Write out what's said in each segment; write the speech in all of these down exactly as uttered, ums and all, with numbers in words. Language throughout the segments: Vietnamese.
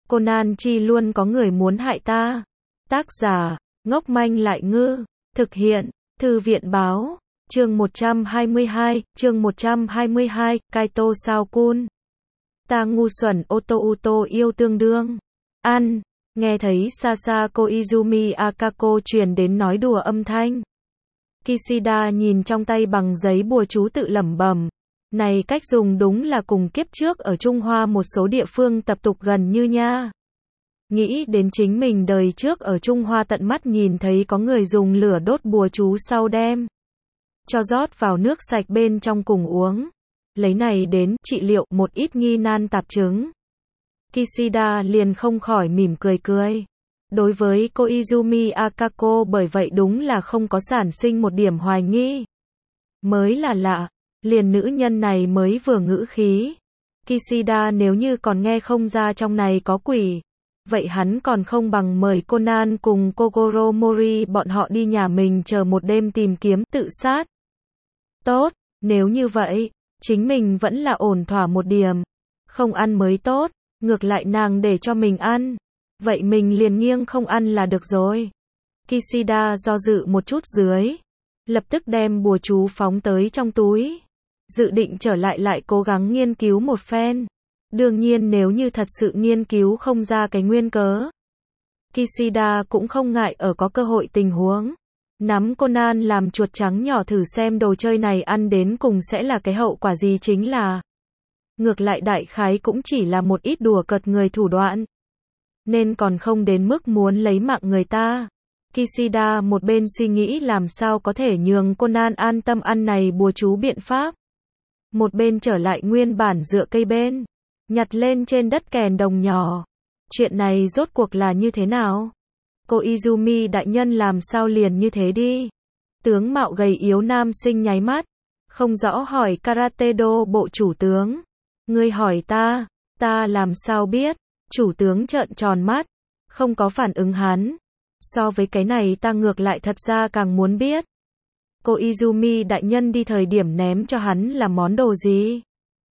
Conan chi luôn có người muốn hại ta. Tác giả, ngốc manh lại ngư. Thực hiện, Thư viện báo. Chương một trăm hai mươi hai, chương một trăm hai mươi hai, Kaito sao kun. Ta ngu xuẩn Oto Uto yêu tương đương. Ăn, nghe thấy xa xa Koizumi Akako truyền đến nói đùa âm thanh. Kishida nhìn trong tay bằng giấy bùa chú tự lẩm bẩm. Này cách dùng đúng là cùng kiếp trước ở Trung Hoa một số địa phương tập tục gần như nha. Nghĩ đến chính mình đời trước ở Trung Hoa tận mắt nhìn thấy có người dùng lửa đốt bùa chú sau đem cho rót vào nước sạch bên trong cùng uống. Lấy này đến trị liệu một ít nghi nan tạp chứng. Kishida liền không khỏi mỉm cười cười. Đối với Koizumi Akako bởi vậy đúng là không có sản sinh một điểm hoài nghi. Mới là lạ, liền nữ nhân này mới vừa ngữ khí. Kishida nếu như còn nghe không ra trong này có quỷ, vậy hắn còn không bằng mời Conan cùng Kogoro Mori bọn họ đi nhà mình chờ một đêm tìm kiếm tự sát. Tốt, nếu như vậy, chính mình vẫn là ổn thỏa một điểm. Không ăn mới tốt, ngược lại nàng để cho mình ăn. Vậy mình liền nghiêng không ăn là được rồi. Kishida do dự một chút dưới, lập tức đem bùa chú phóng tới trong túi. Dự định trở lại lại cố gắng nghiên cứu một phen. Đương nhiên nếu như thật sự nghiên cứu không ra cái nguyên cớ, Kishida cũng không ngại ở có cơ hội tình huống. Nắm Conan làm chuột trắng nhỏ thử xem đồ chơi này ăn đến cùng sẽ là cái hậu quả gì chính là. Ngược lại đại khái cũng chỉ là một ít đùa cợt người thủ đoạn. Nên còn không đến mức muốn lấy mạng người ta. Kishida một bên suy nghĩ làm sao có thể nhường Conan an tâm ăn này bùa chú biện pháp. Một bên trở lại nguyên bản dựa cây bên. Nhặt lên trên đất kèn đồng nhỏ. Chuyện này rốt cuộc là như thế nào? Koizumi đại nhân làm sao liền như thế đi? Tướng mạo gầy yếu nam sinh nháy mắt. Không rõ hỏi Karate Do bộ chủ tướng. Ngươi hỏi ta, ta làm sao biết? Chủ tướng trợn tròn mắt. Không có phản ứng hắn. So với cái này ta ngược lại thật ra càng muốn biết. Koizumi đại nhân đi thời điểm ném cho hắn là món đồ gì?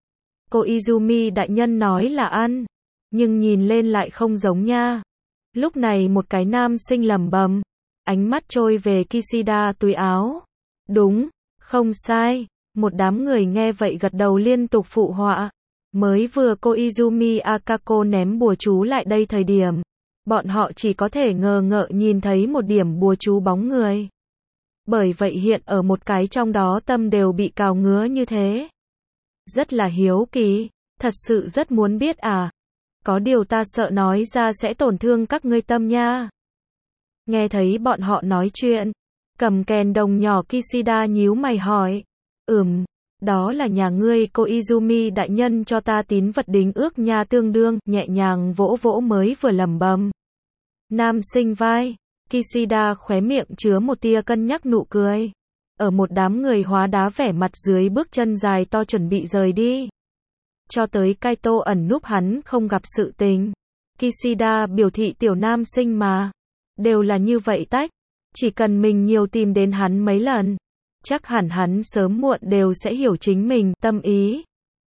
Koizumi đại nhân nói là ăn, nhưng nhìn lên lại không giống nha. Lúc này một cái nam sinh lẩm bẩm, ánh mắt trôi về Kishida túi áo. Đúng, không sai. Một đám người nghe vậy gật đầu liên tục phụ họa. Mới vừa Koizumi Akako ném bùa chú lại đây thời điểm, bọn họ chỉ có thể ngờ ngợ nhìn thấy một điểm bùa chú bóng người. Bởi vậy hiện ở một cái trong đó tâm đều bị cào ngứa như thế. Rất là hiếu kỳ, thật sự rất muốn biết à. Có điều ta sợ nói ra sẽ tổn thương các ngươi tâm nha. Nghe thấy bọn họ nói chuyện, cầm kèn đồng nhỏ Kishida nhíu mày hỏi. Ừm, đó là nhà ngươi Koizumi đại nhân cho ta tín vật đính ước nha tương đương, nhẹ nhàng vỗ vỗ mới vừa lẩm bẩm. Nam sinh vai, Kishida khóe miệng chứa một tia cân nhắc nụ cười. Ở một đám người hóa đá vẻ mặt dưới bước chân dài to chuẩn bị rời đi. Cho tới Kaito ẩn núp hắn không gặp sự tình. Kishida biểu thị tiểu nam sinh mà. Đều là như vậy tách. Chỉ cần mình nhiều tìm đến hắn mấy lần. Chắc hẳn hắn sớm muộn đều sẽ hiểu chính mình tâm ý.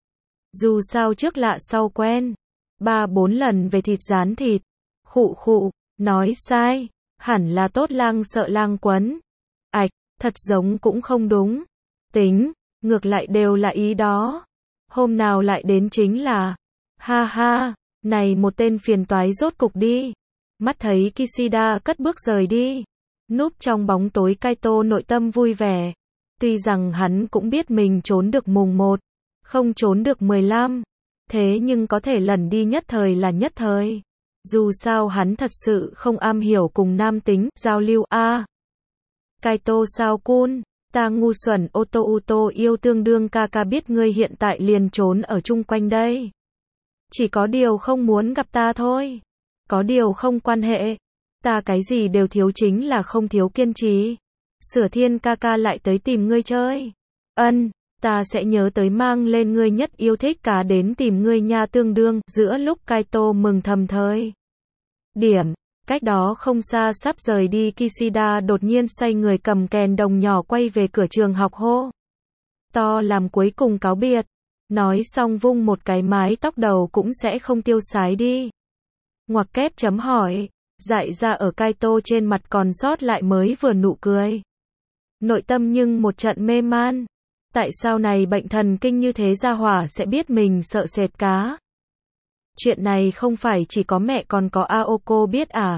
Dù sao trước lạ sau quen. Ba bốn lần về thịt rán thịt. Khụ khụ, nói sai. Hẳn là tốt lang sợ lang quấn. Ảch, thật giống cũng không đúng. Tính, ngược lại đều là ý đó. Hôm nào lại đến chính là. Ha ha, này một tên phiền toái rốt cục đi. Mắt thấy Kishida cất bước rời đi. Núp trong bóng tối Kaito nội tâm vui vẻ. Tuy rằng hắn cũng biết mình trốn được mùng một, không trốn được mười lăm. Thế nhưng có thể lần đi nhất thời là nhất thời. Dù sao hắn thật sự không am hiểu cùng nam tính, giao lưu a. À, Kaito sao kun, ta ngu xuẩn Oto Uto yêu tương đương ca ca biết ngươi hiện tại liền trốn ở chung quanh đây. Chỉ có điều không muốn gặp ta thôi. Có điều không quan hệ. Ta cái gì đều thiếu chính là không thiếu kiên trì. Sửa thiên ca ca lại tới tìm ngươi chơi. Ân, ta sẽ nhớ tới mang lên ngươi nhất yêu thích cá đến tìm ngươi nha tương đương. Giữa lúc Kaito mừng thầm thời điểm, cách đó không xa sắp rời đi Kishida đột nhiên xoay người cầm kèn đồng nhỏ quay về cửa trường học hô. To làm cuối cùng cáo biệt. Nói xong vung một cái mái tóc đầu cũng sẽ không tiêu sái đi. Ngoặc kép chấm hỏi. Dại ra ở Kaito trên mặt còn sót lại mới vừa nụ cười. Nội tâm nhưng một trận mê man. Tại sao này bệnh thần kinh như thế gia hỏa sẽ biết mình sợ sệt cá? Chuyện này không phải chỉ có mẹ còn có Aoko biết à?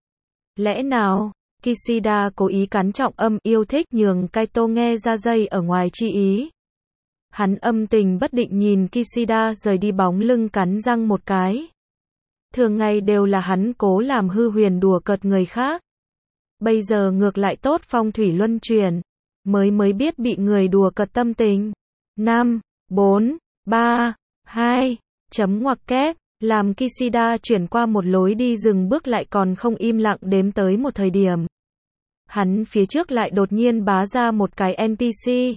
Lẽ nào, Kishida cố ý cắn trọng âm yêu thích nhường Kaito nghe ra dây ở ngoài chi ý. Hắn âm tình bất định nhìn Kishida rời đi bóng lưng cắn răng một cái. Thường ngày đều là hắn cố làm hư huyền đùa cợt người khác. Bây giờ ngược lại tốt phong thủy luân chuyển. Mới mới biết bị người đùa cợt tâm tình. năm, bốn, ba, hai, chấm ngoặc kép. Làm Kishida chuyển qua một lối đi dừng bước lại còn không im lặng đếm tới một thời điểm. Hắn phía trước lại đột nhiên bá ra một cái en pê xê.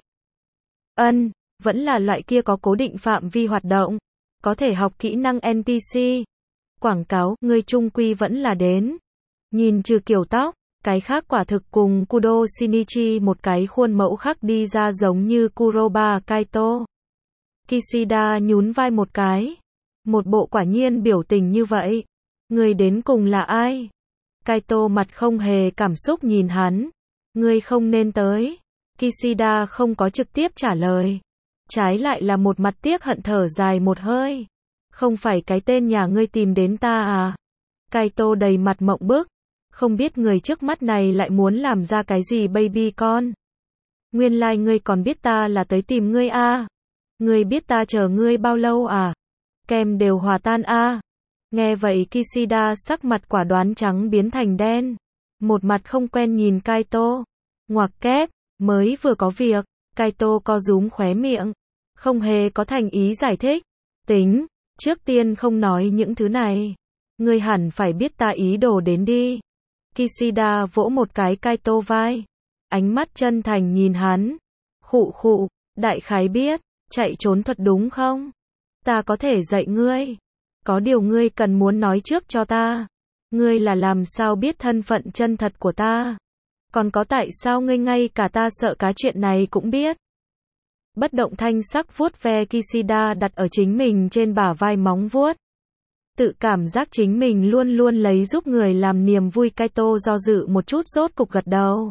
Ân, vẫn là loại kia có cố định phạm vi hoạt động. Có thể học kỹ năng en pê xê. Quảng cáo, người trung quy vẫn là đến. Nhìn trừ kiểu tóc, cái khác quả thực cùng Kudo Shinichi một cái khuôn mẫu khác đi ra giống như Kuroba Kaito. Kishida nhún vai một cái. Một bộ quả nhiên biểu tình như vậy. Người đến cùng là ai? Kaito mặt không hề cảm xúc nhìn hắn. Ngươi không nên tới. Kishida không có trực tiếp trả lời. Trái lại là một mặt tiếc hận thở dài một hơi. Không phải cái tên nhà ngươi tìm đến ta à? Kaito đầy mặt mộng bức. Không biết người trước mắt này lại muốn làm ra cái gì baby con. Nguyên lai like ngươi còn biết ta là tới tìm ngươi à? Ngươi biết ta chờ ngươi bao lâu à? Kem đều hòa tan a. Nghe vậy Kishida sắc mặt quả đoán trắng biến thành đen. Một mặt không quen nhìn Kaito. Ngoặc kép, mới vừa có việc. Kaito co rúm khóe miệng. Không hề có thành ý giải thích. Tính, trước tiên không nói những thứ này. Ngươi hẳn phải biết ta ý đồ đến đi. Kishida vỗ một cái Kaito vai. Ánh mắt chân thành nhìn hắn. Khụ khụ, đại khái biết, chạy trốn thuật đúng không? Ta có thể dạy ngươi. Có điều ngươi cần muốn nói trước cho ta. Ngươi là làm sao biết thân phận chân thật của ta? Còn có tại sao ngươi ngay cả ta sợ cá chuyện này cũng biết? Bất động thanh sắc vuốt ve Kishida đặt ở chính mình trên bả vai móng vuốt. Tự cảm giác chính mình luôn luôn lấy giúp người làm niềm vui. Kaito do dự một chút rốt cục gật đầu.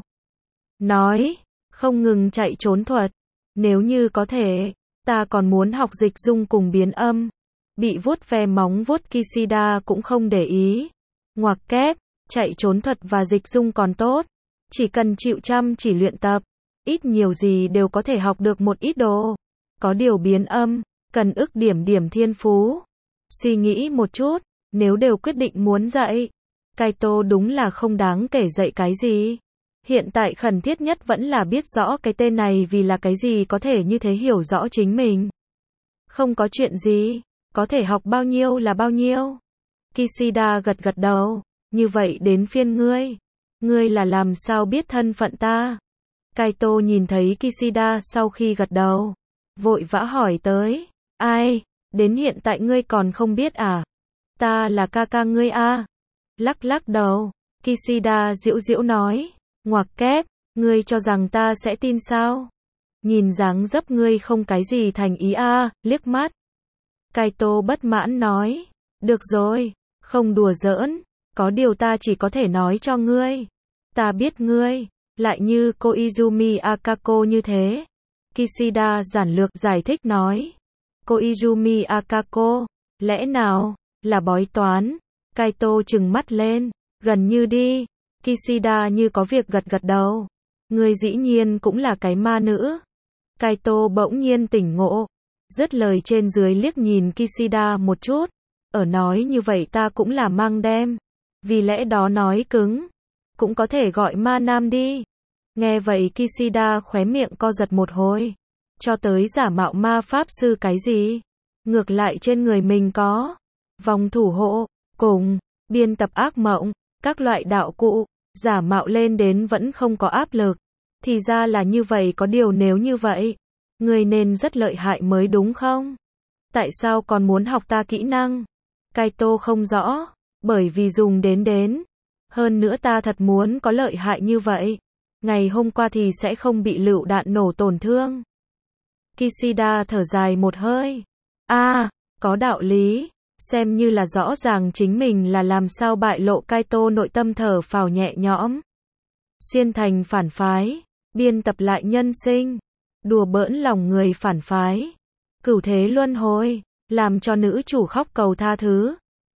Nói, không ngừng chạy trốn thuật. Nếu như có thể, ta còn muốn học dịch dung cùng biến âm. Bị vuốt ve móng vuốt Kishida cũng không để ý. Ngoặc kép, chạy trốn thuật và dịch dung còn tốt. Chỉ cần chịu chăm chỉ luyện tập. Ít nhiều gì đều có thể học được một ít đồ. Có điều biến âm, cần ức điểm điểm thiên phú. Suy nghĩ một chút, nếu đều quyết định muốn dạy. Kaito đúng là không đáng kể dạy cái gì. Hiện tại khẩn thiết nhất vẫn là biết rõ cái tên này vì là cái gì có thể như thế hiểu rõ chính mình. Không có chuyện gì, có thể học bao nhiêu là bao nhiêu. Kishida gật gật đầu, như vậy đến phiên ngươi. Ngươi là làm sao biết thân phận ta? Kaito nhìn thấy Kishida sau khi gật đầu, vội vã hỏi tới, ai, đến hiện tại ngươi còn không biết à? Ta là ca ca ngươi à? Lắc lắc đầu, Kishida giễu giễu nói, ngoặc kép, ngươi cho rằng ta sẽ tin sao? Nhìn dáng dấp ngươi không cái gì thành ý à, liếc mắt. Kaito bất mãn nói, được rồi, không đùa giỡn, có điều ta chỉ có thể nói cho ngươi. Ta biết ngươi, lại như Koizumi Akako như thế. Kishida giản lược giải thích nói. Koizumi Akako, lẽ nào, là bói toán? Kaito trừng mắt lên, gần như đi. Kishida như có việc gật gật đầu. Ngươi dĩ nhiên cũng là cái ma nữ. Kaito bỗng nhiên tỉnh ngộ. Dứt lời trên dưới liếc nhìn Kishida một chút. Ở nói như vậy ta cũng là mang đem. Vì lẽ đó nói cứng. Cũng có thể gọi ma nam đi. Nghe vậy Kishida khóe miệng co giật một hồi. Cho tới giả mạo ma pháp sư cái gì? Ngược lại trên người mình có vòng thủ hộ, cùng biên tập ác mộng, các loại đạo cụ, giả mạo lên đến vẫn không có áp lực. Thì ra là như vậy, có điều nếu như vậy, người nên rất lợi hại mới đúng không? Tại sao còn muốn học ta kỹ năng? Kaito không rõ, bởi vì dùng đến đến. Hơn nữa ta thật muốn có lợi hại như vậy. Ngày hôm qua thì sẽ không bị lựu đạn nổ tổn thương. Kishida thở dài một hơi. À, có đạo lý. Xem như là rõ ràng chính mình là làm sao bại lộ, Kaito nội tâm thở phào nhẹ nhõm. Xuyên thành phản phái, biên tập lại nhân sinh, đùa bỡn lòng người phản phái, cửu thế luân hồi, làm cho nữ chủ khóc cầu tha thứ.